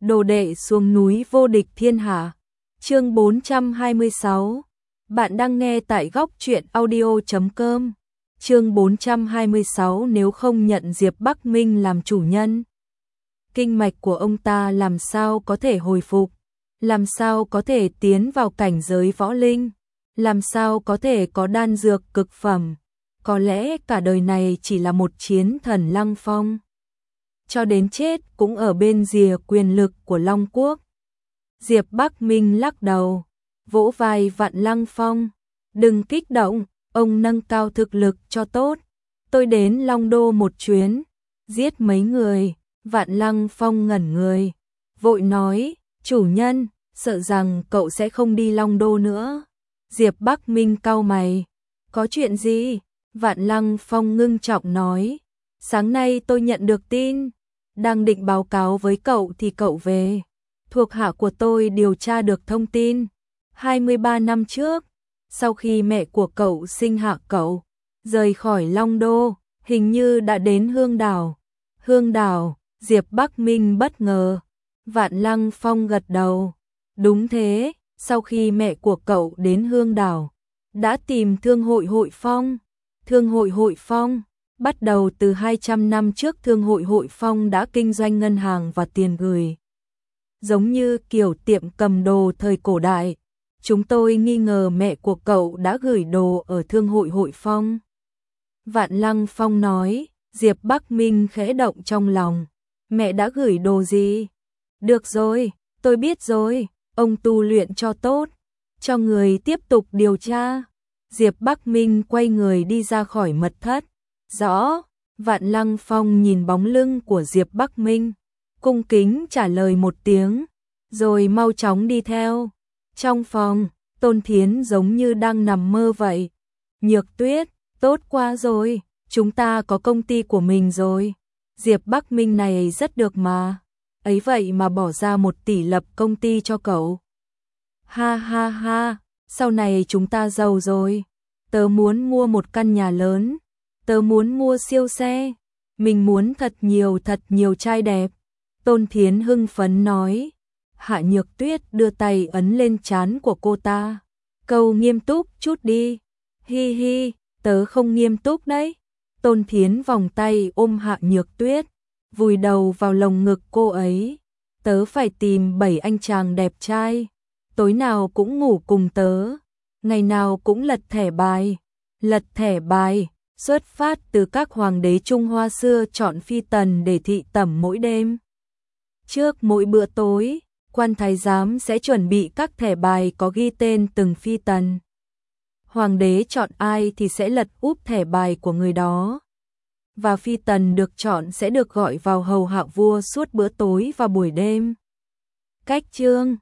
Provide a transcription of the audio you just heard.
Đồ đệ xuống núi vô địch thiên hạ. Chương 426. Bạn đang nghe tại góc truyện audio.com. Chương 426. Nếu không nhận Diệp Bắc Minh làm chủ nhân, kinh mạch của ông ta làm sao có thể hồi phục, làm sao có thể tiến vào cảnh giới võ linh, làm sao có thể có đan dược cực phẩm. Có lẽ cả đời này chỉ là một chiến thần Lăng Phong, cho đến chết cũng ở bên rìa quyền lực của Long Quốc. Diệp Bắc Minh lắc đầu, vỗ vai Vạn Lăng Phong, đừng kích động, ông nâng cao thực lực cho tốt. Tôi đến Long Đô một chuyến, giết mấy người. Vạn Lăng Phong ngẩn người, vội nói, chủ nhân, sợ rằng cậu sẽ không đi Long Đô nữa. Diệp Bắc Minh cau mày, có chuyện gì? Vạn Lăng Phong ngưng trọng nói, sáng nay tôi nhận được tin, đang định báo cáo với cậu thì cậu về. Thuộc hạ của tôi điều tra được thông tin, 23 năm trước, sau khi mẹ của cậu sinh hạ cậu, rời khỏi Long Đô, hình như đã đến Hương Đảo. Hương Đảo? Diệp Bắc Minh bất ngờ. Vạn Lăng Phong gật đầu, đúng thế, sau khi mẹ của cậu đến Hương Đảo, đã tìm Thương hội Hội Phong. Thương hội Hội Phong? Bắt đầu từ 200 năm trước, Thương hội Hội Phong đã kinh doanh ngân hàng và tiền gửi, giống như kiểu tiệm cầm đồ thời cổ đại. Chúng tôi nghi ngờ mẹ của cậu đã gửi đồ ở Thương hội Hội Phong. Vạn Lăng Phong nói. Diệp Bắc Minh khẽ động trong lòng, mẹ đã gửi đồ gì? Được rồi, tôi biết rồi, ông tu luyện cho tốt, cho người tiếp tục điều tra. Diệp Bắc Minh quay người đi ra khỏi mật thất. Rõ. Vạn Lăng Phong nhìn bóng lưng của Diệp Bắc Minh, cung kính trả lời một tiếng, rồi mau chóng đi theo. Trong phòng, Tôn Thiến giống như đang nằm mơ vậy. Nhược Tuyết, tốt quá rồi, chúng ta có công ty của mình rồi. Diệp Bắc Minh này rất được mà, ấy vậy mà bỏ ra 1 tỷ lập công ty cho cậu. Ha ha ha, sau này chúng ta giàu rồi. Tớ muốn mua một căn nhà lớn, tớ muốn mua siêu xe, mình muốn thật nhiều trai đẹp. Tôn Thiến hưng phấn nói. Hạ Nhược Tuyết đưa tay ấn lên trán của cô ta. Câu nghiêm túc chút đi. Hi hi, tớ không nghiêm túc đấy. Tôn Thiến vòng tay ôm Hạ Nhược Tuyết, vùi đầu vào lồng ngực cô ấy. Tớ phải tìm 7 anh chàng đẹp trai, tối nào cũng ngủ cùng tớ, ngày nào cũng lật thẻ bài. Lật thẻ bài, xuất phát từ các hoàng đế Trung Hoa xưa chọn phi tần để thị tẩm mỗi đêm. Trước mỗi bữa tối, quan thái giám sẽ chuẩn bị các thẻ bài có ghi tên từng phi tần. Hoàng đế chọn ai thì sẽ lật úp thẻ bài của người đó, và phi tần được chọn sẽ được gọi vào hầu hạ vua suốt bữa tối và buổi đêm. Cách chương